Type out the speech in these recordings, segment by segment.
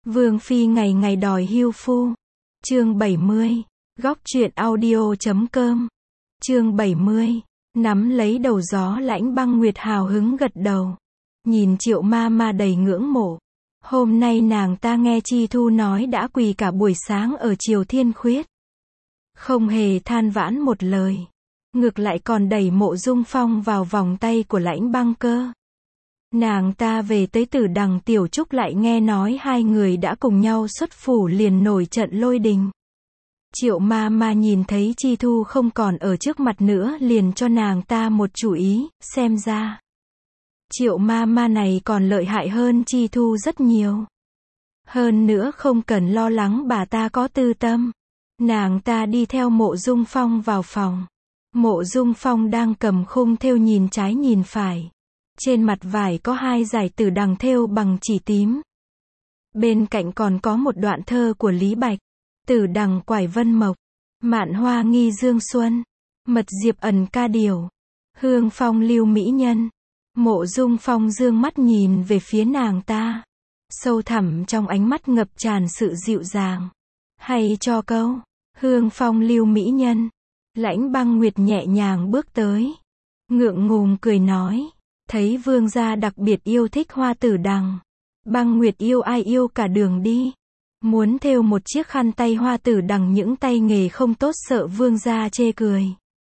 Vương phi ngày ngày đòi hưu phu. Chương 70. Góc truyện audio.com. Chương 70. Nắm lấy đầu gió Lãnh Băng Nguyệt hào hứng gật đầu. Nhìn Triệu ma ma đầy ngưỡng mộ. Hôm nay nàng ta nghe Chi Thu nói đã quỳ cả buổi sáng ở Triều Thiên Khuyết. Không hề than vãn một lời. Ngược lại còn đẩy Mộ Dung Phong vào vòng tay của Lãnh Băng cơ. Nàng ta về tới Tử Đằng Tiểu Trúc lại nghe nói hai người đã cùng nhau xuất phủ liền nổi trận lôi đình. Triệu ma ma nhìn thấy Chi Thu không còn ở trước mặt nữa liền cho nàng ta một chủ ý, xem ra Triệu ma ma này còn lợi hại hơn Chi Thu rất nhiều. Hơn nữa không cần lo lắng bà ta có tư tâm. Nàng ta đi theo Mộ Dung Phong vào phòng. Mộ Dung Phong đang cầm khung thêu nhìn trái nhìn phải. Trên mặt vải có hai dải tử đằng thêu bằng chỉ tím. Bên cạnh còn có một đoạn thơ của Lý Bạch. Tử đằng quải vân mộc, mạn hoa nghi dương xuân, mật diệp ẩn ca điều, hương phong lưu mỹ nhân. Mộ Dung Phong dương mắt nhìn về phía nàng ta. Sâu thẳm trong ánh mắt ngập tràn sự dịu dàng. Hay cho câu, hương phong lưu mỹ nhân. Lãnh Băng Nguyệt nhẹ nhàng bước tới. Ngượng ngùng cười nói. Thấy vương gia đặc biệt yêu thích hoa tử đằng. Băng Nguyệt yêu ai yêu cả đường đi. Muốn thêu một chiếc khăn tay hoa tử đằng những tay nghề không tốt sợ vương gia chê cười.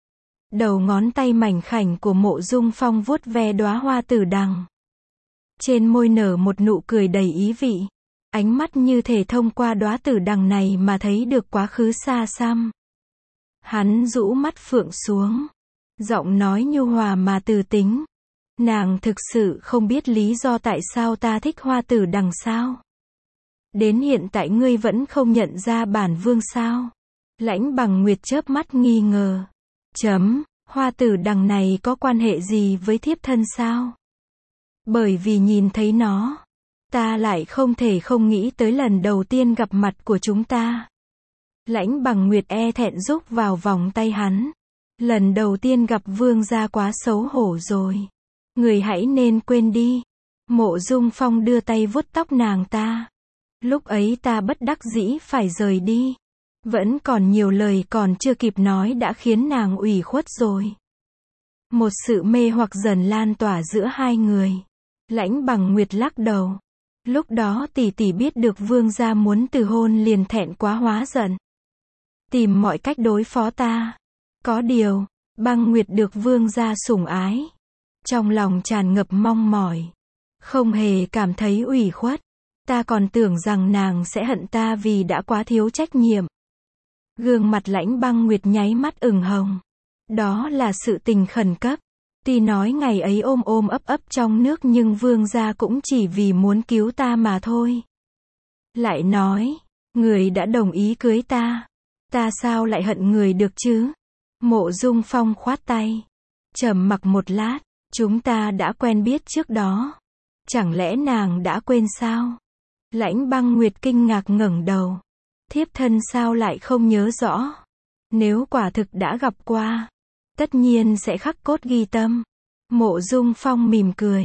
Đầu ngón tay mảnh khảnh của Mộ Dung Phong vuốt ve đóa hoa tử đằng. Trên môi nở một nụ cười đầy ý vị. Ánh mắt như thể thông qua đóa tử đằng này mà thấy được quá khứ xa xăm. Hắn rũ mắt phượng xuống. Giọng nói nhu hòa mà từ tính. Nàng thực sự không biết lý do tại sao ta thích hoa tử đằng sao. Đến hiện tại ngươi vẫn không nhận ra bản vương sao? Lãnh Băng Nguyệt chớp mắt nghi ngờ. Hoa tử đằng này có quan hệ gì với thiếp thân sao? Bởi vì nhìn thấy nó, ta lại không thể không nghĩ tới lần đầu tiên gặp mặt của chúng ta. Lãnh Băng Nguyệt e thẹn rúc vào vòng tay hắn. Lần đầu tiên gặp vương gia quá xấu hổ rồi. Người hãy nên quên đi. Mộ Dung Phong đưa tay vuốt tóc nàng ta. Lúc ấy ta bất đắc dĩ phải rời đi. Vẫn còn nhiều lời còn chưa kịp nói đã khiến nàng ủy khuất rồi. Một sự mê hoặc dần lan tỏa giữa hai người. Lãnh Băng Nguyệt lắc đầu. Lúc đó tỷ tỷ biết được vương gia muốn từ hôn liền thẹn quá hóa giận. Tìm mọi cách đối phó ta. Có điều, Băng Nguyệt được vương gia sủng ái. Trong lòng tràn ngập mong mỏi. Không hề cảm thấy ủy khuất. Ta còn tưởng rằng nàng sẽ hận ta vì đã quá thiếu trách nhiệm. Gương mặt Lãnh Băng Nguyệt nháy mắt ửng hồng. Đó là sự tình khẩn cấp. Tuy nói ngày ấy ôm ôm ấp ấp trong nước nhưng vương gia cũng chỉ vì muốn cứu ta mà thôi. Lại nói, người đã đồng ý cưới ta. Ta sao lại hận người được chứ? Mộ Dung Phong khoát tay. Trầm mặc một lát, chúng ta đã quen biết trước đó. Chẳng lẽ nàng đã quên sao? Lãnh Băng Nguyệt kinh ngạc ngẩng đầu. Thiếp thân sao lại không nhớ rõ? Nếu quả thực đã gặp qua, tất nhiên sẽ khắc cốt ghi tâm. Mộ Dung Phong mỉm cười.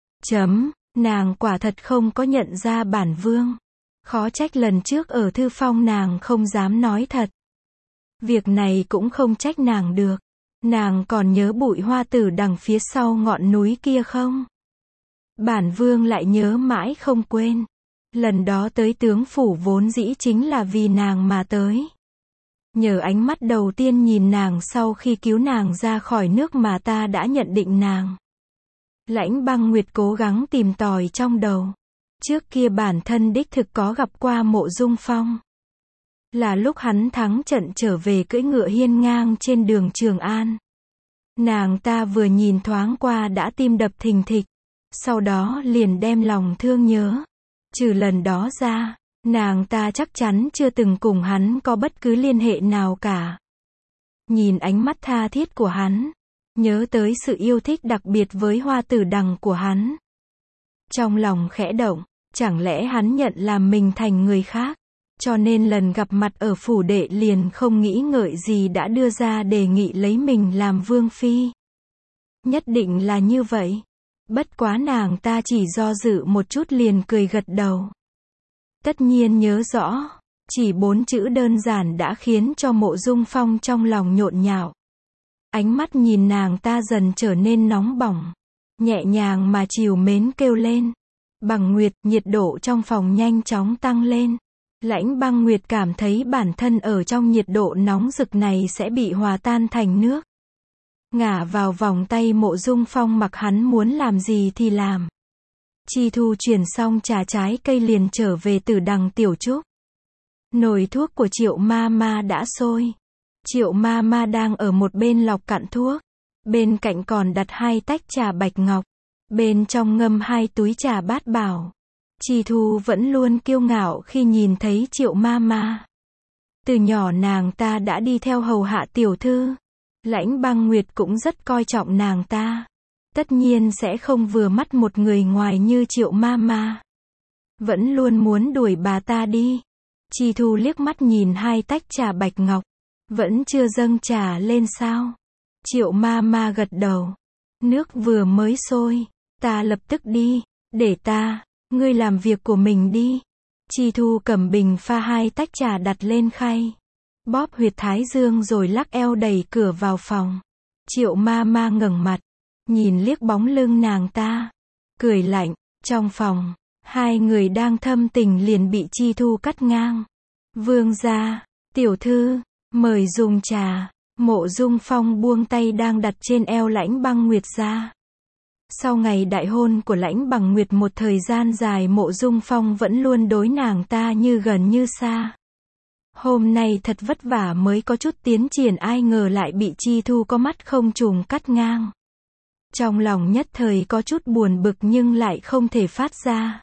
Nàng quả thật không có nhận ra bản vương. Khó trách lần trước ở thư phong nàng không dám nói thật. Việc này cũng không trách nàng được. Nàng còn nhớ bụi hoa tử đằng phía sau ngọn núi kia không? Bản vương lại nhớ mãi không quên. Lần đó tới tướng phủ vốn dĩ chính là vì nàng mà tới. Nhờ ánh mắt đầu tiên nhìn nàng sau khi cứu nàng ra khỏi nước mà ta đã nhận định nàng. Lãnh Băng Nguyệt cố gắng tìm tòi trong đầu. Trước kia bản thân đích thực có gặp qua Mộ Dung Phong. Là lúc hắn thắng trận trở về cưỡi ngựa hiên ngang trên đường Trường An. Nàng ta vừa nhìn thoáng qua đã tim đập thình thịch. Sau đó liền đem lòng thương nhớ. Trừ lần đó ra, nàng ta chắc chắn chưa từng cùng hắn có bất cứ liên hệ nào cả. Nhìn ánh mắt tha thiết của hắn, nhớ tới sự yêu thích đặc biệt với hoa tử đằng của hắn. Trong lòng khẽ động, chẳng lẽ hắn nhận làm mình thành người khác, cho nên lần gặp mặt ở phủ đệ liền không nghĩ ngợi gì đã đưa ra đề nghị lấy mình làm vương phi. Nhất định là như vậy. Bất quá nàng ta chỉ do dự một chút liền cười gật đầu. Tất nhiên nhớ rõ. Chỉ 4 chữ đơn giản đã khiến cho Mộ Dung Phong trong lòng nhộn nhạo. Ánh mắt nhìn nàng ta dần trở nên nóng bỏng. Nhẹ nhàng mà trìu mến kêu lên. Bằng Nguyệt, nhiệt độ trong phòng nhanh chóng tăng lên. Lãnh Băng Nguyệt cảm thấy bản thân ở trong nhiệt độ nóng rực này sẽ bị hòa tan thành nước. Ngả vào vòng tay Mộ Dung Phong mặc hắn muốn làm gì thì làm. Chi Thu chuyển xong trà trái cây liền trở về Tử Đằng Tiểu Trúc. Nồi thuốc của Triệu Ma Ma đã sôi. Triệu Ma Ma đang ở một bên lọc cạn thuốc. Bên cạnh còn đặt 2 tách trà bạch ngọc. Bên trong ngâm 2 túi trà bát bảo. Chi Thu vẫn luôn kiêu ngạo khi nhìn thấy Triệu Ma Ma. Từ nhỏ nàng ta đã đi theo hầu hạ tiểu thư. Lãnh Băng Nguyệt cũng rất coi trọng nàng ta. Tất nhiên sẽ không vừa mắt một người ngoài như Triệu Ma Ma. Vẫn luôn muốn đuổi bà ta đi. Chi Thu liếc mắt nhìn 2 tách trà bạch ngọc. Vẫn chưa dâng trà lên sao? Triệu Ma Ma gật đầu. Nước vừa mới sôi. Ta lập tức đi. Để ta. Ngươi làm việc của mình đi. Chi Thu cầm bình pha 2 tách trà đặt lên khay. Bóp huyệt thái dương rồi lắc eo đẩy cửa vào phòng. Triệu Ma Ma ngẩng mặt. Nhìn liếc bóng lưng nàng ta. Cười lạnh. Trong phòng. 2 người đang thâm tình liền bị Chi Thu cắt ngang. Vương gia. Tiểu thư. Mời dùng trà. Mộ Dung Phong buông tay đang đặt trên eo Lãnh Băng Nguyệt ra. Sau ngày đại hôn của Lãnh Băng Nguyệt một thời gian dài Mộ Dung Phong vẫn luôn đối nàng ta như gần như xa. Hôm nay thật vất vả mới có chút tiến triển ai ngờ lại bị Chi Thu có mắt không trùng cắt ngang. Trong lòng nhất thời có chút buồn bực nhưng lại không thể phát ra.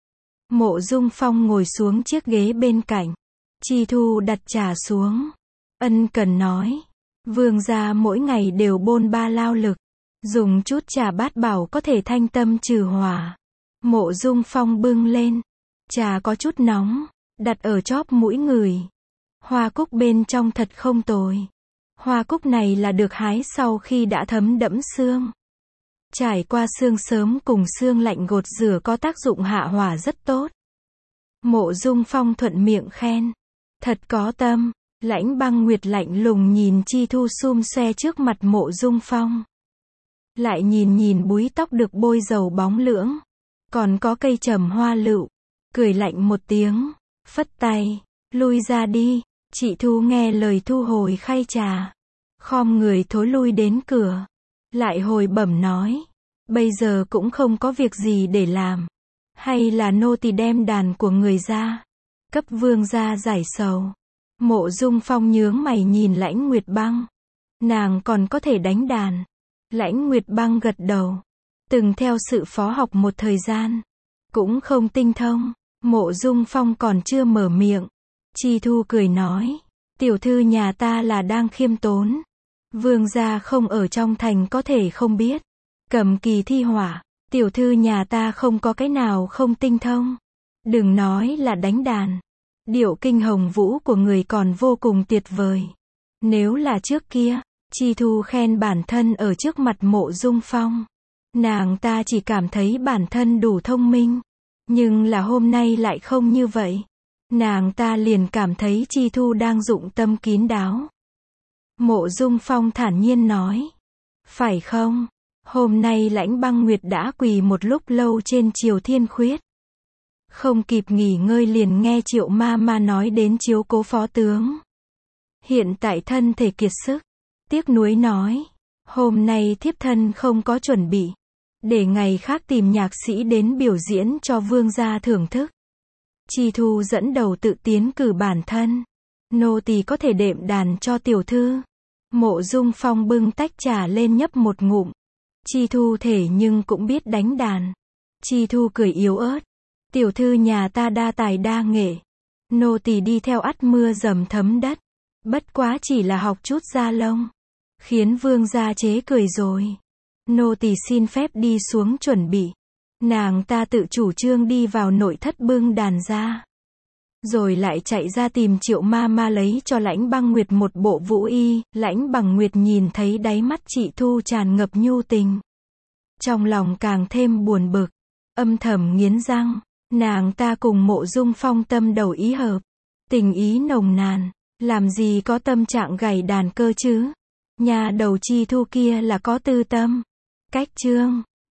Mộ Dung Phong ngồi xuống chiếc ghế bên cạnh. Chi Thu đặt trà xuống. Ân cần nói. Vương gia mỗi ngày đều bôn ba lao lực. Dùng chút trà bát bảo có thể thanh tâm trừ hỏa. Mộ Dung Phong bưng lên. Trà có chút nóng. Đặt ở chóp mũi người. Hoa cúc bên trong thật không tồi. Hoa cúc này là được hái sau khi đã thấm đẫm xương. Trải qua sương sớm cùng sương lạnh gột rửa có tác dụng hạ hỏa rất tốt. Mộ Dung Phong thuận miệng khen. Thật có tâm. Lãnh Băng Nguyệt lạnh lùng nhìn Chi Thu xum xoe trước mặt Mộ Dung Phong. Lại nhìn búi tóc được bôi dầu bóng lưỡng. Còn có cây trầm hoa lựu. Cười lạnh một tiếng. Phất tay. Lui ra đi. Chị Thu nghe lời thu hồi khay trà. Khom người thối lui đến cửa. Lại hồi bẩm nói. Bây giờ cũng không có việc gì để làm. Hay là nô tỳ đem đàn của người ra. Cấp vương gia giải sầu. Mộ Dung Phong nhướng mày nhìn Lãnh Nguyệt Băng. Nàng còn có thể đánh đàn. Lãnh Nguyệt Băng gật đầu. Từng theo sự phó học một thời gian. Cũng không tinh thông. Mộ Dung Phong còn chưa mở miệng. Chi Thu cười nói. Tiểu thư nhà ta là đang khiêm tốn. Vương gia không ở trong thành có thể không biết. Cầm kỳ thi hỏa. Tiểu thư nhà ta không có cái nào không tinh thông. Đừng nói là đánh đàn. Điệu kinh hồng vũ của người còn vô cùng tuyệt vời. Nếu là trước kia, Chi Thu khen bản thân ở trước mặt Mộ Dung Phong. Nàng ta chỉ cảm thấy bản thân đủ thông minh. Nhưng là hôm nay lại không như vậy. Nàng ta liền cảm thấy Chi Thu đang dụng tâm kín đáo. Mộ Dung Phong thản nhiên nói. Phải không? Hôm nay Lãnh Băng Nguyệt đã quỳ một lúc lâu trên Triều Thiên Khuyết. Không kịp nghỉ ngơi liền nghe Triệu Ma Ma nói đến chiếu cố phó tướng. Hiện tại thân thể kiệt sức. Tiếc nuối nói. Hôm nay thiếp thân không có chuẩn bị. Để ngày khác tìm nhạc sĩ đến biểu diễn cho vương gia thưởng thức. Chi Thu dẫn đầu tự tiến cử bản thân. Nô tỳ có thể đệm đàn cho tiểu thư. Mộ Dung Phong bưng tách trà lên nhấp một ngụm. Chi Thu thể nhưng cũng biết đánh đàn. Chi Thu cười yếu ớt. Tiểu thư nhà ta đa tài đa nghệ. Nô tỳ đi theo ắt mưa dầm thấm đất. Bất quá chỉ là học chút da lông. Khiến vương gia chế cười rồi. Nô tỳ xin phép đi xuống chuẩn bị. Nàng ta tự chủ trương đi vào nội thất bưng đàn ra. Rồi lại chạy ra tìm Triệu Ma Ma lấy cho Lãnh Băng Nguyệt một bộ vũ y. Lãnh Băng Nguyệt nhìn thấy đáy mắt chị Thu tràn ngập nhu tình. Trong lòng càng thêm buồn bực. Âm thầm nghiến răng. Nàng ta cùng Mộ Dung Phong tâm đầu ý hợp, tình ý nồng nàn, làm gì có tâm trạng gảy đàn cơ chứ. Nhà đầu Chi Thu kia là có tư tâm. Cách chương